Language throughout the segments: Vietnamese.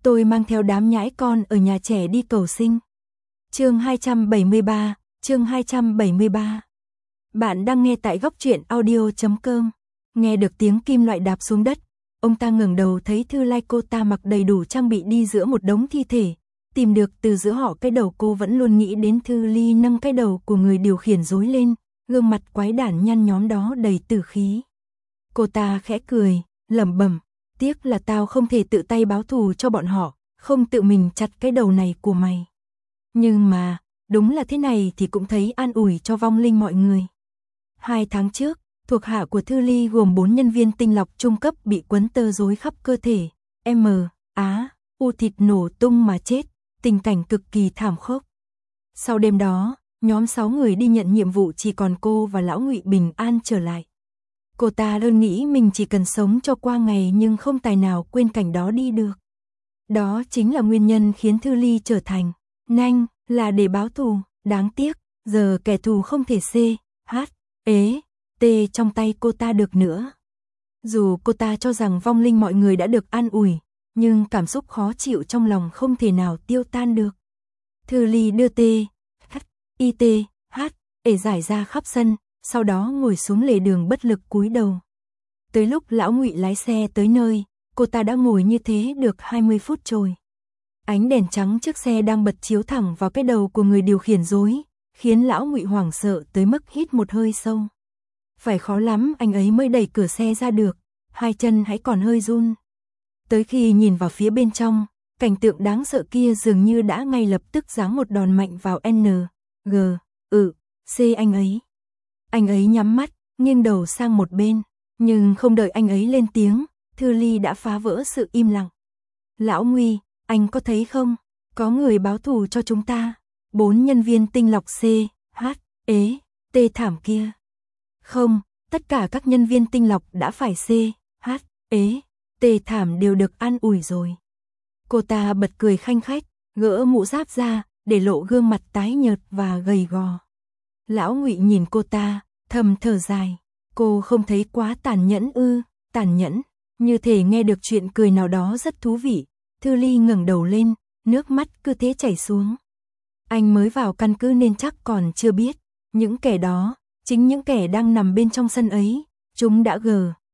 Tôi mang theo đám nhãi con ở nhà trẻ đi cầu sinh. Chương 273, chương 273. Bạn đang nghe tại góc truyện audio.com. Nghe được tiếng kim loại đạp xuống đất, ông ta ngẩng đầu thấy Thư Lai cô ta mặc đầy đủ trang bị đi giữa một đống thi thể. Tìm được từ giữa họ cái đầu, cô vẫn luôn nghĩ đến Thư Ly nâng cái đầu của người điều khiển rối lên, gương mặt quái đản nhăn nhóm đó đầy tử khí. Cô ta khẽ cười, lẩm bẩm, tiếc là tao không thể tự tay báo thù cho bọn họ, không tự mình chặt cái đầu này của mày. Nhưng mà, đúng là thế này thì cũng thấy an ủi cho vong linh mọi người. 2 tháng trước, thuộc hạ của Thư Ly gồm 4 nhân viên tinh lọc trung cấp bị quấn tơ rối khắp cơ thể, u thịt nổ tung mà chết, tình cảnh cực kỳ thảm khốc. Sau đêm đó, nhóm 6 người đi nhận nhiệm vụ chỉ còn cô và lão Ngụy bình an trở lại. Cô ta luôn nghĩ mình chỉ cần sống cho qua ngày nhưng không tài nào quên cảnh đó đi được. Đó chính là nguyên nhân khiến Thư Ly trở thành nhanh, là để báo thù. Đáng tiếc, giờ kẻ thù không thể trong tay cô ta được nữa. Dù cô ta cho rằng vong linh mọi người đã được an ủi, nhưng cảm xúc khó chịu trong lòng không thể nào tiêu tan được. Thư Ly đưa giải ra khắp sân, sau đó ngồi xuống lề đường bất lực cúi đầu. Tới lúc lão Ngụy lái xe tới nơi, cô ta đã ngồi như thế được 20 phút rồi. Ánh đèn trắng trước xe đang bật chiếu thẳng vào cái đầu của người điều khiển rối, khiến lão Ngụy hoảng sợ tới mức hít một hơi sâu. Phải khó lắm anh ấy mới đẩy cửa xe ra được, 2 chân hãy còn hơi run. Tới khi nhìn vào phía bên trong, cảnh tượng đáng sợ kia dường như đã ngay lập tức giáng một đòn mạnh vào anh ấy. Anh ấy nhắm mắt, nghiêng đầu sang một bên, nhưng không đợi anh ấy lên tiếng, Thư Ly đã phá vỡ sự im lặng. Lão Nguy, anh có thấy không? Có người báo thù cho chúng ta. 4 nhân viên tinh lọc thảm kia. Không, tất cả các nhân viên tinh lọc đã phải thảm đều được an ủi rồi. Cô ta bật cười khanh khách, gỡ mũ giáp ra, để lộ gương mặt tái nhợt và gầy gò. Lão Ngụy nhìn cô ta, thầm thở dài. Cô không thấy quá tàn nhẫn ư? Tàn nhẫn, như thể nghe được chuyện cười nào đó rất thú vị. Thư Ly ngẩng đầu lên, nước mắt cứ thế chảy xuống. Anh mới vào căn cứ nên chắc còn chưa biết. Những kẻ đó, chính những kẻ đang nằm bên trong sân ấy. Chúng đã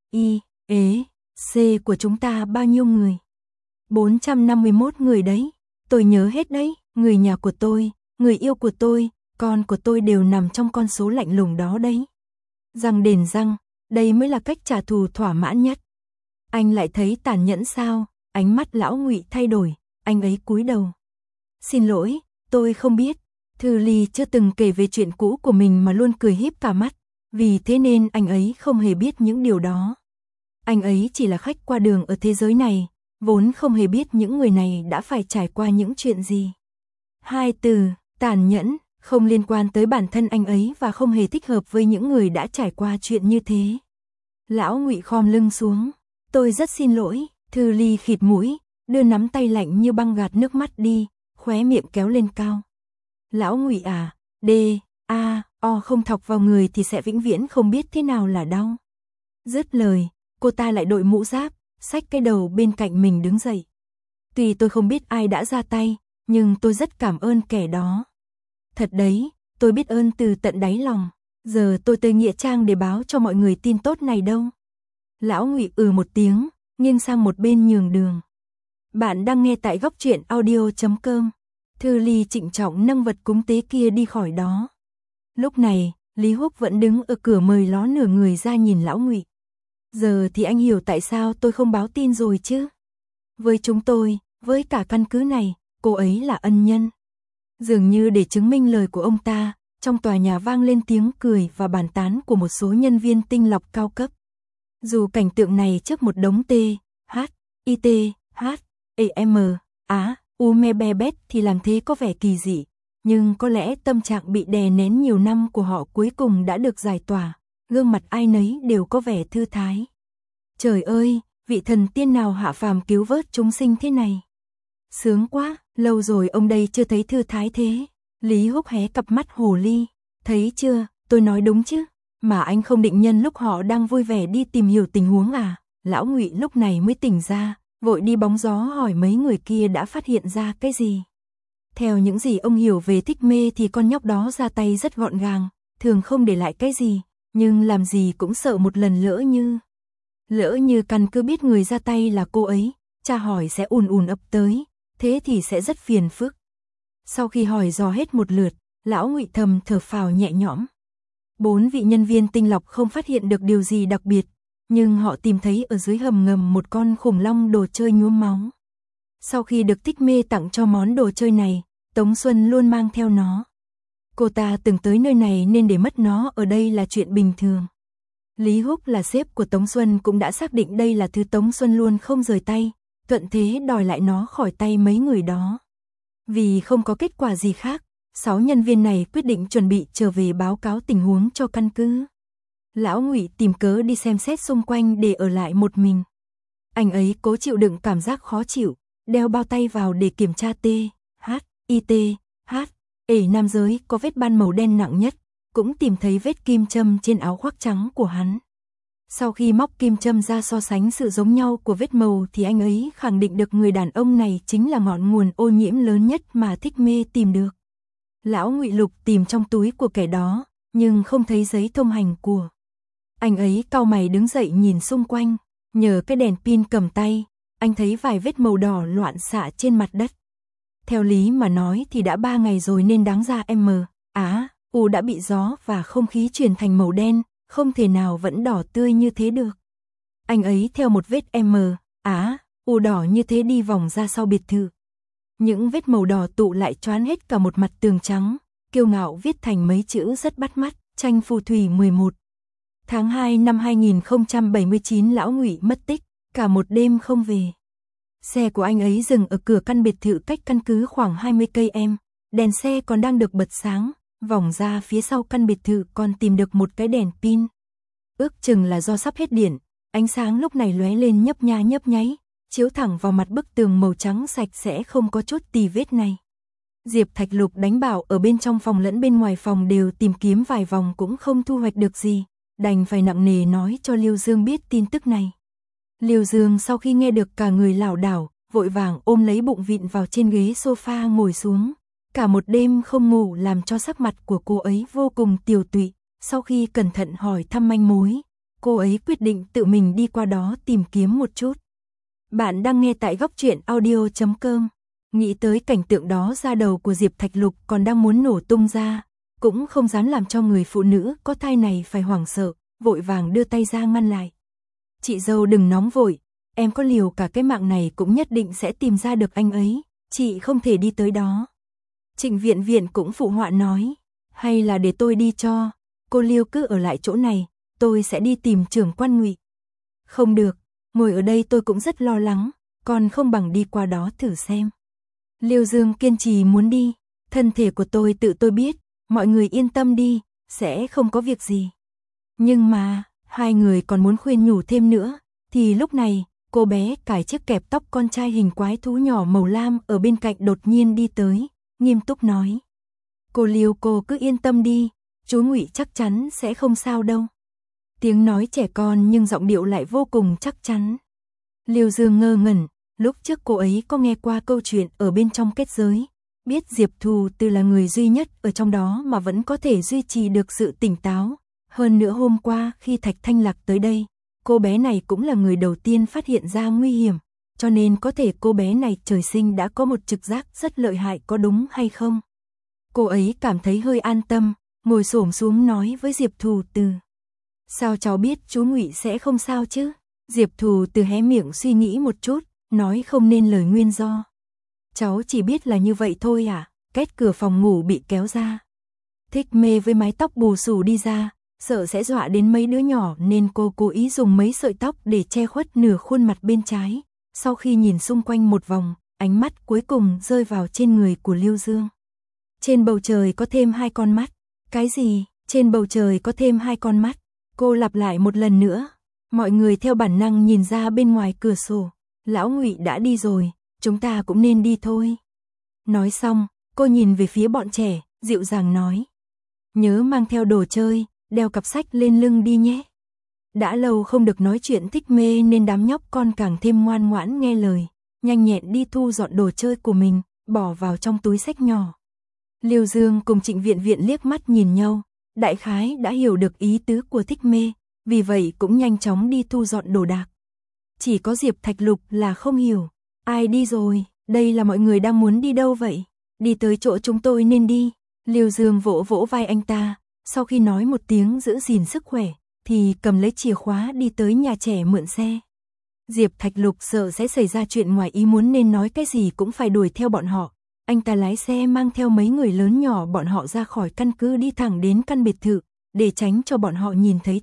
của chúng ta bao nhiêu người? 451 người đấy. Tôi nhớ hết đấy, người nhà của tôi, người yêu của tôi, con của tôi đều nằm trong con số lạnh lùng đó đấy. Răng đền răng, đây mới là cách trả thù thỏa mãn nhất. Anh lại thấy tàn nhẫn sao? Ánh mắt lão Ngụy thay đổi, anh ấy cúi đầu. Xin lỗi, tôi không biết. Thư Ly chưa từng kể về chuyện cũ của mình mà luôn cười híp cả mắt, vì thế nên anh ấy không hề biết những điều đó. Anh ấy chỉ là khách qua đường ở thế giới này, vốn không hề biết những người này đã phải trải qua những chuyện gì. 2 từ, tàn nhẫn, không liên quan tới bản thân anh ấy và không hề thích hợp với những người đã trải qua chuyện như thế. Lão Ngụy khom lưng xuống. Tôi rất xin lỗi. Thư Ly khịt mũi, đưa nắm tay lạnh như băng gạt nước mắt đi, khóe miệng kéo lên cao. Lão Ngụy không thọc vào người thì sẽ vĩnh viễn không biết thế nào là đau. Dứt lời, cô ta lại đội mũ giáp, xách cái đầu bên cạnh mình đứng dậy. Tuy tôi không biết ai đã ra tay, nhưng tôi rất cảm ơn kẻ đó. Thật đấy, tôi biết ơn từ tận đáy lòng. Giờ tôi tới nghĩa trang để báo cho mọi người tin tốt này đâu. Lão Ngụy một tiếng, nghiêng sang một bên nhường đường. Bạn đang nghe tại góc truyện audio.com. Thư Ly trịnh trọng nâng vật cúng tế kia đi khỏi đó. Lúc này, Lý Húc vẫn đứng ở cửa mời ló nửa người ra nhìn lão Ngụy. Giờ thì anh hiểu tại sao tôi không báo tin rồi chứ. Với chúng tôi, với cả căn cứ này, cô ấy là ân nhân. Dường như để chứng minh lời của ông ta, trong tòa nhà vang lên tiếng cười và bàn tán của một số nhân viên tinh lọc cao cấp. Dù cảnh tượng này trước một đống mebebet thì làm thế có vẻ kỳ dị, nhưng có lẽ tâm trạng bị đè nén nhiều năm của họ cuối cùng đã được giải tỏa, gương mặt ai nấy đều có vẻ thư thái. Trời ơi, vị thần tiên nào hạ phàm cứu vớt chúng sinh thế này. Sướng quá, lâu rồi ông đây chưa thấy thư thái thế. Lý Húc hé cặp mắt hồ ly. Thấy chưa, tôi nói đúng chứ. Mà anh không định nhân lúc họ đang vui vẻ đi tìm hiểu tình huống à? Lão Ngụy lúc này mới tỉnh ra, vội đi bóng gió hỏi mấy người kia đã phát hiện ra cái gì. Theo những gì ông hiểu về Thích Mê thì con nhóc đó ra tay rất gọn gàng, thường không để lại cái gì, nhưng làm gì cũng sợ một lần lỡ như căn cứ biết người ra tay là cô ấy, tra hỏi sẽ ùn ùn ập tới, thế thì sẽ rất phiền phức. Sau khi hỏi dò hết một lượt, lão Ngụy thầm thở phào nhẹ nhõm. 4 vị nhân viên tinh lọc không phát hiện được điều gì đặc biệt, nhưng họ tìm thấy ở dưới hầm ngầm một con khủng long đồ chơi nhuốm máu. Sau khi được Thích Mê tặng cho món đồ chơi này, Tống Xuân luôn mang theo nó. Cô ta từng tới nơi này nên để mất nó ở đây là chuyện bình thường. Lý Húc là sếp của Tống Xuân cũng đã xác định đây là thứ Tống Xuân luôn không rời tay, thuận thế đòi lại nó khỏi tay mấy người đó. Vì không có kết quả gì khác, 6 nhân viên này quyết định chuẩn bị trở về báo cáo tình huống cho căn cứ. Lão Ngụy tìm cớ đi xem xét xung quanh để ở lại một mình. Anh ấy cố chịu đựng cảm giác khó chịu, đeo bao tay vào để kiểm tra nam giới có vết ban màu đen nặng nhất, cũng tìm thấy vết kim châm trên áo khoác trắng của hắn. Sau khi móc kim châm ra so sánh sự giống nhau của vết màu thì anh ấy khẳng định được người đàn ông này chính là ngọn nguồn ô nhiễm lớn nhất mà Thích Mê tìm được. Lão Ngụy lục tìm trong túi của kẻ đó, nhưng không thấy giấy thông hành của. Anh ấy cau mày đứng dậy nhìn xung quanh, nhờ cái đèn pin cầm tay, anh thấy vài vết màu đỏ loạn xạ trên mặt đất. Theo lý mà nói thì đã 3 ngày rồi nên đáng ra U đã bị gió và không khí chuyển thành màu đen, không thể nào vẫn đỏ tươi như thế được. Anh ấy theo một vết U đỏ như thế đi vòng ra sau biệt thự. Những vết màu đỏ tụ lại choán hết cả một mặt tường trắng, kiêu ngạo viết thành mấy chữ rất bắt mắt, tranh phù thủy 11. Tháng 2 năm 2079 lão Ngụy mất tích, cả một đêm không về. Xe của anh ấy dừng ở cửa căn biệt thự cách căn cứ khoảng 20 cây, đèn xe còn đang được bật sáng, vòng ra phía sau căn biệt thự còn tìm được một cái đèn pin. Ước chừng là do sắp hết điện, ánh sáng lúc này lóe lên nhấp nháy, chiếu thẳng vào mặt bức tường màu trắng sạch sẽ không có chút tì vết này. Diệp Thạch Lục đánh bảo ở bên trong phòng lẫn bên ngoài phòng đều tìm kiếm vài vòng cũng không thu hoạch được gì, đành phải nặng nề nói cho Liêu Dương biết tin tức này. Liêu Dương sau khi nghe được cả người lảo đảo, vội vàng ôm lấy bụng vịn vào trên ghế sofa ngồi xuống. Cả một đêm không ngủ làm cho sắc mặt của cô ấy vô cùng tiều tụy. Sau khi cẩn thận hỏi thăm manh mối, cô ấy quyết định tự mình đi qua đó tìm kiếm một chút. Bạn đang nghe tại góc truyện audio.com. Nghĩ tới cảnh tượng đó da đầu của Diệp Thạch Lục còn đang muốn nổ tung ra, cũng không dám làm cho người phụ nữ có thai này phải hoảng sợ, vội vàng đưa tay ra ngăn lại. Chị dâu đừng nóng vội, em có liều cả cái mạng này cũng nhất định sẽ tìm ra được anh ấy, chị không thể đi tới đó. Trịnh Viện Viện cũng phụ họa nói, hay là để tôi đi cho, cô Liêu cứ ở lại chỗ này, tôi sẽ đi tìm trưởng quan Ngụy. Không được, ngồi ở đây tôi cũng rất lo lắng, còn không bằng đi qua đó thử xem. Liêu Dương kiên trì muốn đi, thân thể của tôi tự tôi biết, mọi người yên tâm đi, sẽ không có việc gì. Nhưng mà, hai người còn muốn khuyên nhủ thêm nữa, thì lúc này, cô bé cài chiếc kẹp tóc con trai hình quái thú nhỏ màu lam ở bên cạnh đột nhiên đi tới, nghiêm túc nói. Cô Liêu cô cứ yên tâm đi, chú Ngụy chắc chắn sẽ không sao đâu. Tiếng nói trẻ con nhưng giọng điệu lại vô cùng chắc chắn. Liêu Dương ngơ ngẩn, lúc trước cô ấy có nghe qua câu chuyện ở bên trong kết giới, biết Diệp Thù Từ là người duy nhất ở trong đó mà vẫn có thể duy trì được sự tỉnh táo. Hơn nữa hôm qua khi Thạch Thanh Lạc tới đây, cô bé này cũng là người đầu tiên phát hiện ra nguy hiểm, cho nên có thể cô bé này trời sinh đã có một trực giác rất lợi hại, có đúng hay không? Cô ấy cảm thấy hơi an tâm, ngồi xổm xuống nói với Diệp Thù Từ. Sao cháu biết chú Ngụy sẽ không sao chứ? Diệp Thù Từ hé miệng suy nghĩ một chút, nói không nên lời nguyên do. Cháu chỉ biết là như vậy thôi à? Két cửa phòng ngủ bị kéo ra. Thích Mê với mái tóc bù xù đi ra, sợ sẽ dọa đến mấy đứa nhỏ nên cô cố ý dùng mấy sợi tóc để che khuất nửa khuôn mặt bên trái. Sau khi nhìn xung quanh một vòng, ánh mắt cuối cùng rơi vào trên người của Liêu Dương. Trên bầu trời có thêm 2 con mắt. Cái gì? Trên bầu trời có thêm 2 con mắt. Cô lặp lại một lần nữa. Mọi người theo bản năng nhìn ra bên ngoài cửa sổ. Lão Ngụy đã đi rồi, chúng ta cũng nên đi thôi. Nói xong, cô nhìn về phía bọn trẻ, dịu dàng nói. Nhớ mang theo đồ chơi, đeo cặp sách lên lưng đi nhé. Đã lâu không được nói chuyện Thích Mê nên đám nhóc con càng thêm ngoan ngoãn nghe lời, nhanh nhẹn đi thu dọn đồ chơi của mình, bỏ vào trong túi xách nhỏ. Liêu Dương cùng Trịnh Viện Viện liếc mắt nhìn nhau, đại khái đã hiểu được ý tứ của Thích Mê, vì vậy cũng nhanh chóng đi thu dọn đồ đạc. Chỉ có Diệp Thạch Lục là không hiểu, ai đi rồi, đây là mọi người đang muốn đi đâu vậy? Đi tới chỗ chúng tôi nên đi. Liêu Dương vỗ vỗ vai anh ta, sau khi nói một tiếng giữ gìn sức khỏe, thì cầm lấy chìa khóa đi tới nhà trẻ mượn xe. Diệp Thạch Lục sợ sẽ xảy ra chuyện ngoài ý muốn nên nói cái gì cũng phải đuổi theo bọn họ. Anh ta lái xe mang theo mấy người lớn nhỏ bọn họ ra khỏi căn cứ đi thẳng đến căn biệt thự, để tránh cho bọn họ nhìn thấy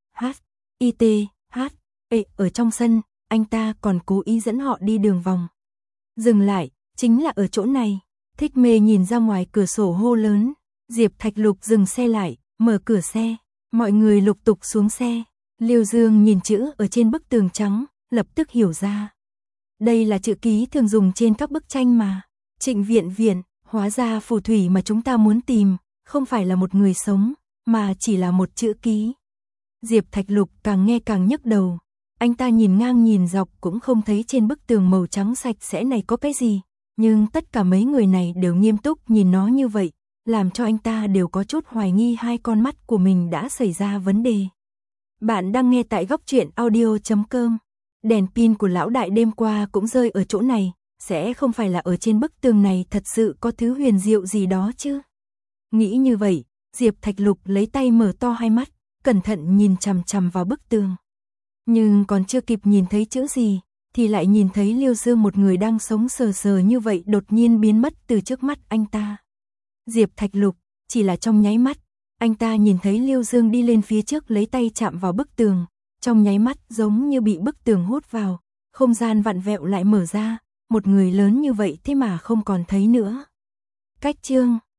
ở trong sân, anh ta còn cố ý dẫn họ đi đường vòng. Dừng lại, chính là ở chỗ này. Thích Mê nhìn ra ngoài cửa sổ hô lớn. Diệp Thạch Lục dừng xe lại, mở cửa xe. Mọi người lục tục xuống xe. Liêu Dương nhìn chữ ở trên bức tường trắng, lập tức hiểu ra. Đây là chữ ký thường dùng trên các bức tranh mà. Trịnh Viện Viện, hóa ra phù thủy mà chúng ta muốn tìm, không phải là một người sống, mà chỉ là một chữ ký. Diệp Thạch Lục càng nghe càng nhức đầu. Anh ta nhìn ngang nhìn dọc cũng không thấy trên bức tường màu trắng sạch sẽ này có cái gì. Nhưng tất cả mấy người này đều nghiêm túc nhìn nó như vậy, làm cho anh ta đều có chút hoài nghi hai con mắt của mình đã xảy ra vấn đề. Bạn đang nghe tại góc truyện audio.com. Đèn pin của lão đại đêm qua cũng rơi ở chỗ này, sẽ không phải là ở trên bức tường này thật sự có thứ huyền diệu gì đó chứ. Nghĩ như vậy, Diệp Thạch Lục lấy tay mở to hai mắt, cẩn thận nhìn chằm chằm vào bức tường. Nhưng còn chưa kịp nhìn thấy chữ gì, thì lại nhìn thấy Liêu Dương một người đang sống sờ sờ như vậy đột nhiên biến mất từ trước mắt anh ta. Diệp Thạch Lục, chỉ là trong nháy mắt, anh ta nhìn thấy Liêu Dương đi lên phía trước lấy tay chạm vào bức tường, trong nháy mắt giống như bị bức tường hút vào, không gian vặn vẹo lại mở ra, một người lớn như vậy thế mà không còn thấy nữa. Cách chương